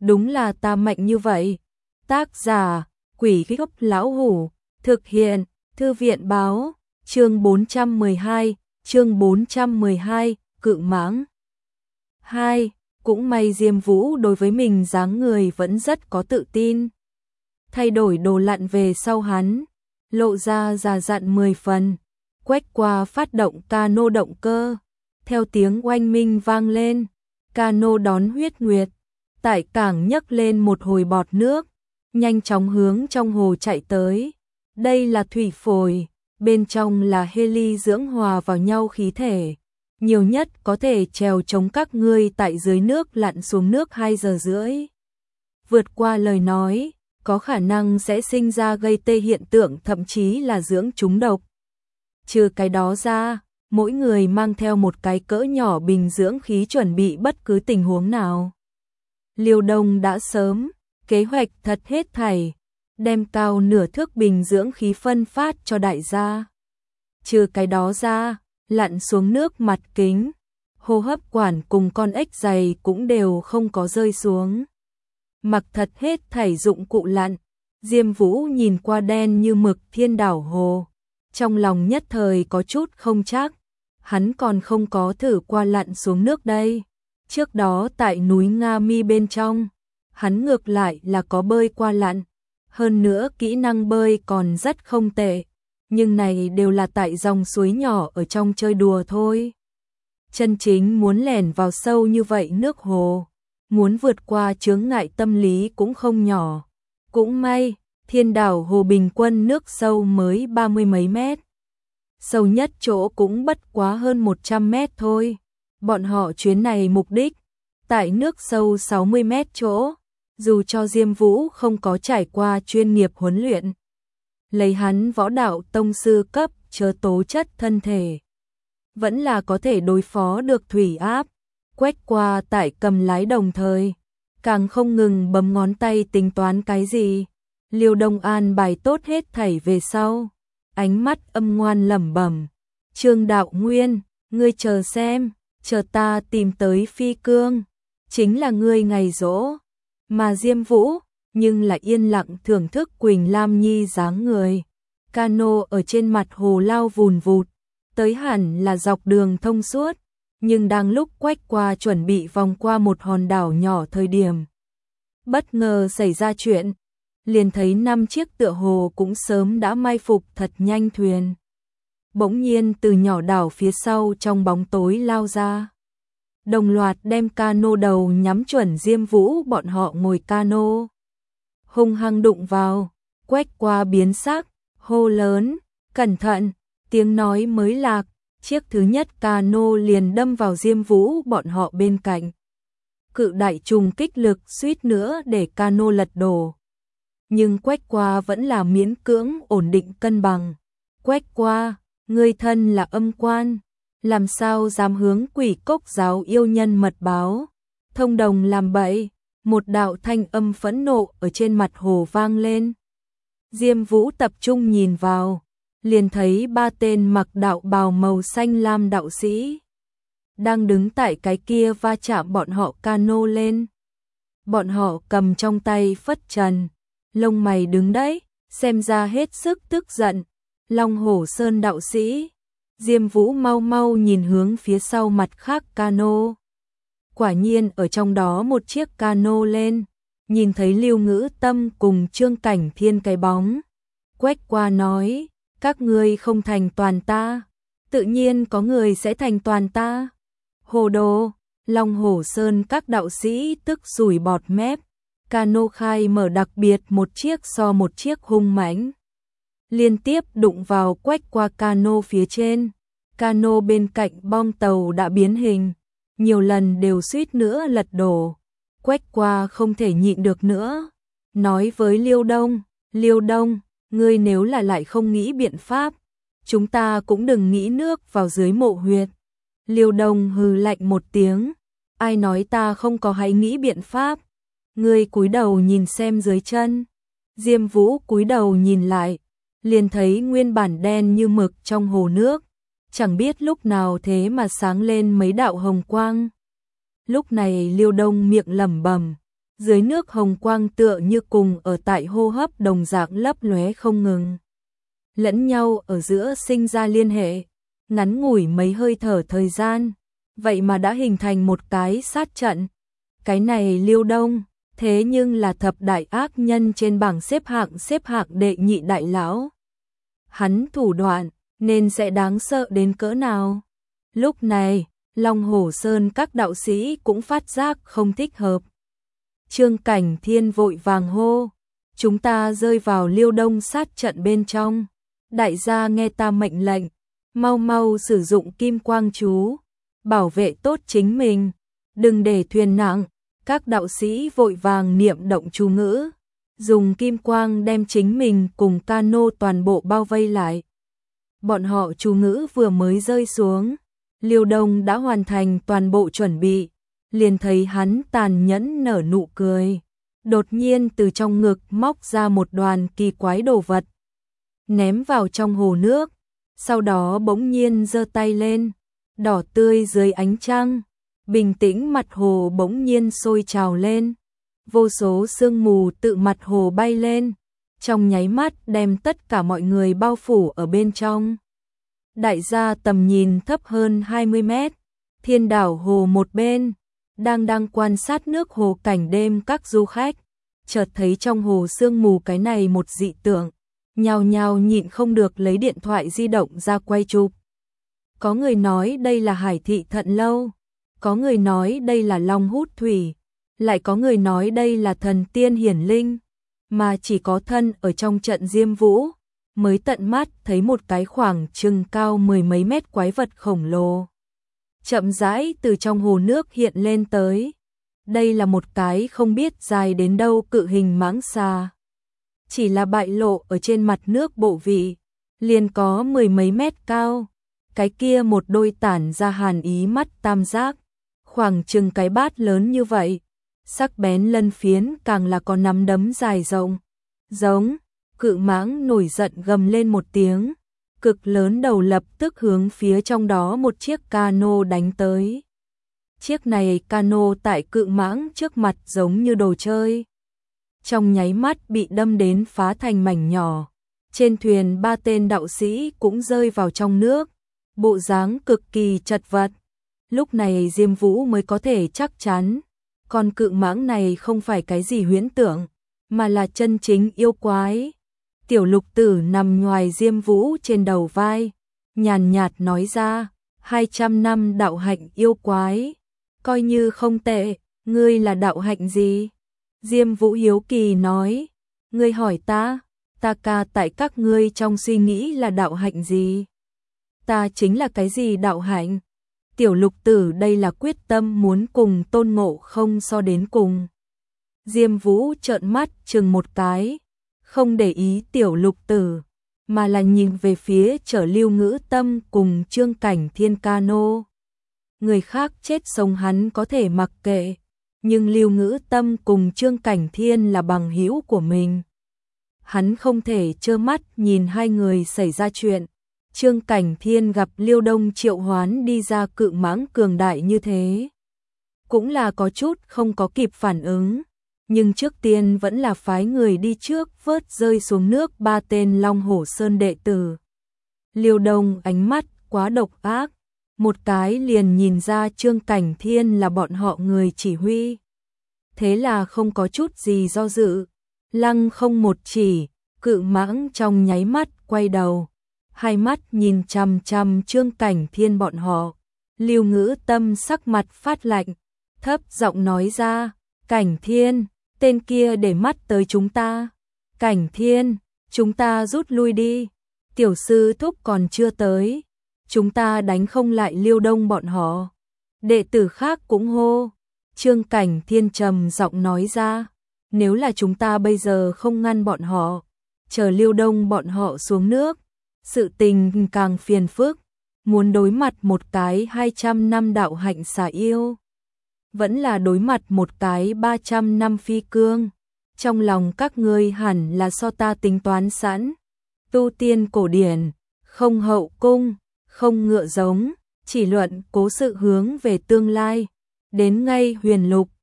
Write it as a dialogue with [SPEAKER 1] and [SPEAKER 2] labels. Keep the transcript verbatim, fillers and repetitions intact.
[SPEAKER 1] đúng là ta mạnh như vậy. Tác giả, Quỷ Gốc Lão Hủ, thực hiện, Thư viện Báo, chương bốn trăm mười hai, chương bốn trăm mười hai, Cự Mãng. hai. Cũng may Diêm Vũ đối với mình dáng người vẫn rất có tự tin. Thay đổi đồ lặn về sau hắn, lộ ra già dặn mười phần, quét qua phát động cano động cơ. Theo tiếng oanh minh vang lên, cano đón huyết nguyệt, tại cảng nhấc lên một hồi bọt nước, nhanh chóng hướng trong hồ chạy tới. Đây là thủy phổi, bên trong là heli dưỡng hòa vào nhau khí thể, nhiều nhất có thể trèo chống các ngươi tại dưới nước lặn xuống nước hai giờ rưỡi. Vượt qua lời nói, có khả năng sẽ sinh ra gây tê hiện tượng, thậm chí là dưỡng trúng độc. Trừ cái đó ra, mỗi người mang theo một cái cỡ nhỏ bình dưỡng khí chuẩn bị bất cứ tình huống nào. Liêu Đông đã sớm kế hoạch thật hết thảy, đem cao nửa thước bình dưỡng khí phân phát cho đại gia. Trừ cái đó ra, lặn xuống nước mặt kính, hô hấp quản cùng con ếch dày cũng đều không có rơi xuống. Mặc thật hết thảy dụng cụ lặn, Diêm Vũ nhìn qua đen như mực thiên đảo hồ, trong lòng nhất thời có chút không chắc, hắn còn không có thử qua lặn xuống nước đây. Trước đó tại núi Nga Mi bên trong, hắn ngược lại là có bơi qua lặn, hơn nữa kỹ năng bơi còn rất không tệ, nhưng này đều là tại dòng suối nhỏ ở trong chơi đùa thôi. Chân chính muốn lẻn vào sâu như vậy nước hồ, muốn vượt qua chướng ngại tâm lý cũng không nhỏ. Cũng may, thiên đảo hồ bình quân nước sâu mới ba mươi mấy mét. Sâu nhất chỗ cũng bất quá hơn một trăm mét thôi. Bọn họ chuyến này mục đích, tại nước sâu sáu mươi mét chỗ, dù cho Diêm Vũ không có trải qua chuyên nghiệp huấn luyện. Lấy hắn võ đạo tông sư cấp chớ tố chất thân thể, vẫn là có thể đối phó được thủy áp. Quét qua tại cầm lái đồng thời, càng không ngừng bấm ngón tay tính toán cái gì. Liêu Đông An bài tốt hết thảy về sau, ánh mắt âm ngoan lẩm bẩm, Trương Đạo Nguyên, ngươi chờ xem, chờ ta tìm tới phi cương, chính là ngươi ngày rỗ. Mà Diêm Vũ, nhưng lại yên lặng thưởng thức Quỳnh Lam Nhi dáng người. Cano ở trên mặt hồ lao vùn vụt, tới hẳn là dọc đường thông suốt, nhưng đang lúc quách qua chuẩn bị vòng qua một hòn đảo nhỏ thời điểm, bất ngờ xảy ra chuyện, liền thấy năm chiếc tựa hồ cũng sớm đã mai phục thật nhanh thuyền. Bỗng nhiên từ nhỏ đảo phía sau trong bóng tối lao ra, đồng loạt đem cano đầu nhắm chuẩn Diêm Vũ bọn họ ngồi cano. Hung hăng đụng vào, quách qua biến sắc, hô lớn, cẩn thận, tiếng nói mới lạc, chiếc thứ nhất cano liền đâm vào Diêm Vũ bọn họ bên cạnh. Cự đại trùng kích lực suýt nữa để cano lật đổ. Nhưng quách qua vẫn là miễn cưỡng ổn định cân bằng. Quách qua, ngươi thân là âm quan, làm sao dám hướng Quỷ Cốc giáo yêu nhân mật báo, thông đồng làm bậy. Một đạo thanh âm phẫn nộ ở trên mặt hồ vang lên. Diêm Vũ tập trung nhìn vào, liền thấy ba tên mặc đạo bào màu xanh lam đạo sĩ đang đứng tại cái kia va chạm bọn họ cano lên. Bọn họ cầm trong tay phất trần, lông mày đứng đấy, xem ra hết sức tức giận. Long Hổ Sơn đạo sĩ, Diêm Vũ mau mau nhìn hướng phía sau mặt khác cano. Quả nhiên ở trong đó một chiếc cano lên, nhìn thấy Lưu Ngữ Tâm cùng Trương Cảnh Thiên cái bóng. Quách qua nói, các ngươi không thành toàn ta, tự nhiên có người sẽ thành toàn ta. Hồ đồ, Long Hổ Sơn các đạo sĩ tức sủi bọt mép, cano khai mở đặc biệt một chiếc so một chiếc hung mãnh, liên tiếp đụng vào quách qua cano phía trên. Cano bên cạnh bong tàu đã biến hình, nhiều lần đều suýt nữa lật đổ. Quách qua không thể nhịn được nữa, nói với Liêu Đông, Liêu Đông, ngươi nếu là lại không nghĩ biện pháp, chúng ta cũng đừng nghĩ nước vào dưới mộ huyệt. Liêu Đông hừ lạnh một tiếng, ai nói ta không có hãy nghĩ biện pháp, ngươi cúi đầu nhìn xem dưới chân. Diêm Vũ cúi đầu nhìn lại, liền thấy nguyên bản đen như mực trong hồ nước, chẳng biết lúc nào thế mà sáng lên mấy đạo hồng quang. Lúc này Liêu Đông miệng lẩm bẩm, Dưới nước hồng quang tựa như cùng ở tại hô hấp đồng dạng lấp lóe không ngừng. Lẫn nhau ở giữa sinh ra liên hệ, ngắn ngủi mấy hơi thở thời gian, vậy mà đã hình thành một cái sát trận. Cái này Liêu Đông, thế nhưng là thập đại ác nhân trên bảng xếp hạng xếp hạng đệ nhị đại lão. Hắn thủ đoạn, nên sẽ đáng sợ đến cỡ nào? Lúc này, Long Hổ Sơn các đạo sĩ cũng phát giác không thích hợp. Trương Cảnh Thiên vội vàng hô, chúng ta rơi vào Liêu Đông sát trận bên trong. Đại gia nghe ta mệnh lệnh, mau mau sử dụng kim quang chú, bảo vệ tốt chính mình, đừng để thuyền nặng. Các đạo sĩ vội vàng niệm động chú ngữ, dùng kim quang đem chính mình cùng cano toàn bộ bao vây lại. Bọn họ chú ngữ vừa mới rơi xuống, Liêu Đông đã hoàn thành toàn bộ chuẩn bị, liền thấy hắn tàn nhẫn nở nụ cười. Đột nhiên từ trong ngực móc ra một đoàn kỳ quái đồ vật, ném vào trong hồ nước, sau đó bỗng nhiên giơ tay lên, đỏ tươi dưới ánh trăng, bình tĩnh mặt hồ bỗng nhiên sôi trào lên, vô số sương mù tự mặt hồ bay lên, trong nháy mắt đem tất cả mọi người bao phủ ở bên trong. Đại gia tầm nhìn thấp hơn hai mươi mét, thiên đảo hồ một bên, đang đang quan sát nước hồ cảnh đêm các du khách, chợt thấy trong hồ sương mù cái này một dị tượng, nhao nhao nhịn không được lấy điện thoại di động ra quay chụp. Có người nói đây là hải thị thận lâu, có người nói đây là long hút thủy, lại có người nói đây là thần tiên hiển linh, mà chỉ có thân ở trong trận Diêm Vũ, mới tận mắt thấy một cái khoảng chừng cao mười mấy mét quái vật khổng lồ. Chậm rãi từ trong hồ nước hiện lên tới. Đây là một cái không biết dài đến đâu cự hình mãng xà. Chỉ là bại lộ ở trên mặt nước bộ vị, liền có mười mấy mét cao. Cái kia một đôi tản ra hàn ý mắt tam giác, khoảng chừng cái bát lớn như vậy. Sắc bén lân phiến càng là có nắm đấm dài rộng. Giống, cự mãng nổi giận gầm lên một tiếng, cực lớn đầu lập tức hướng phía trong đó một chiếc cano đánh tới. Chiếc này cano tại cự mãng trước mặt giống như đồ chơi. Trong nháy mắt bị đâm đến phá thành mảnh nhỏ. Trên thuyền ba tên đạo sĩ cũng rơi vào trong nước, bộ dáng cực kỳ chật vật. Lúc này Diêm Vũ mới có thể chắc chắn, con cự mãng này không phải cái gì huyễn tưởng, mà là chân chính yêu quái. Tiểu Lục Tử nằm ngoài Diêm Vũ trên đầu vai, nhàn nhạt nói ra, hai trăm năm đạo hạnh yêu quái, coi như không tệ, ngươi là đạo hạnh gì? Diêm Vũ hiếu kỳ nói, ngươi hỏi ta, ta ca tại các ngươi trong suy nghĩ là đạo hạnh gì? Ta chính là cái gì đạo hạnh? Tiểu Lục Tử đây là quyết tâm muốn cùng Tôn Ngộ Không so đến cùng. Diêm Vũ trợn mắt chừng một cái, không để ý Tiểu Lục Tử, mà là nhìn về phía Chở Lưu Ngữ Tâm cùng Trương Cảnh Thiên cano. Người khác chết sống hắn có thể mặc kệ, nhưng Lưu Ngữ Tâm cùng Trương Cảnh Thiên là bằng hữu của mình. Hắn không thể trơ mắt nhìn hai người xảy ra chuyện. Trương Cảnh Thiên gặp Liêu Đông triệu hoán đi ra cự mãng cường đại như thế, cũng là có chút không có kịp phản ứng, nhưng trước tiên vẫn là phái người đi trước vớt rơi xuống nước ba tên Long Hổ Sơn đệ tử. Liêu Đông ánh mắt quá độc ác, một cái liền nhìn ra Trương Cảnh Thiên là bọn họ người chỉ huy. Thế là không có chút gì do dự, lăng không một chỉ, cự mãng trong nháy mắt quay đầu, hai mắt nhìn chằm chằm Trương Cảnh Thiên bọn họ. Lưu Ngữ Tâm sắc mặt phát lạnh, thấp giọng nói ra, Cảnh Thiên, tên kia để mắt tới chúng ta. Cảnh Thiên, chúng ta rút lui đi, tiểu sư thúc còn chưa tới, chúng ta đánh không lại Liêu Đông bọn họ. Đệ tử khác cũng hô. Trương Cảnh Thiên trầm giọng nói ra, nếu là chúng ta bây giờ không ngăn bọn họ, chờ Liêu Đông bọn họ xuống nước, sự tình càng phiền phức, muốn đối mặt một cái hai trăm năm đạo hạnh xà yêu, vẫn là đối mặt một cái ba trăm năm phi cương. Trong lòng các ngươi hẳn là so ta tính toán sẵn, tu tiên cổ điển, không hậu cung, không ngựa giống, chỉ luận cố sự hướng về tương lai, đến ngay huyền lục,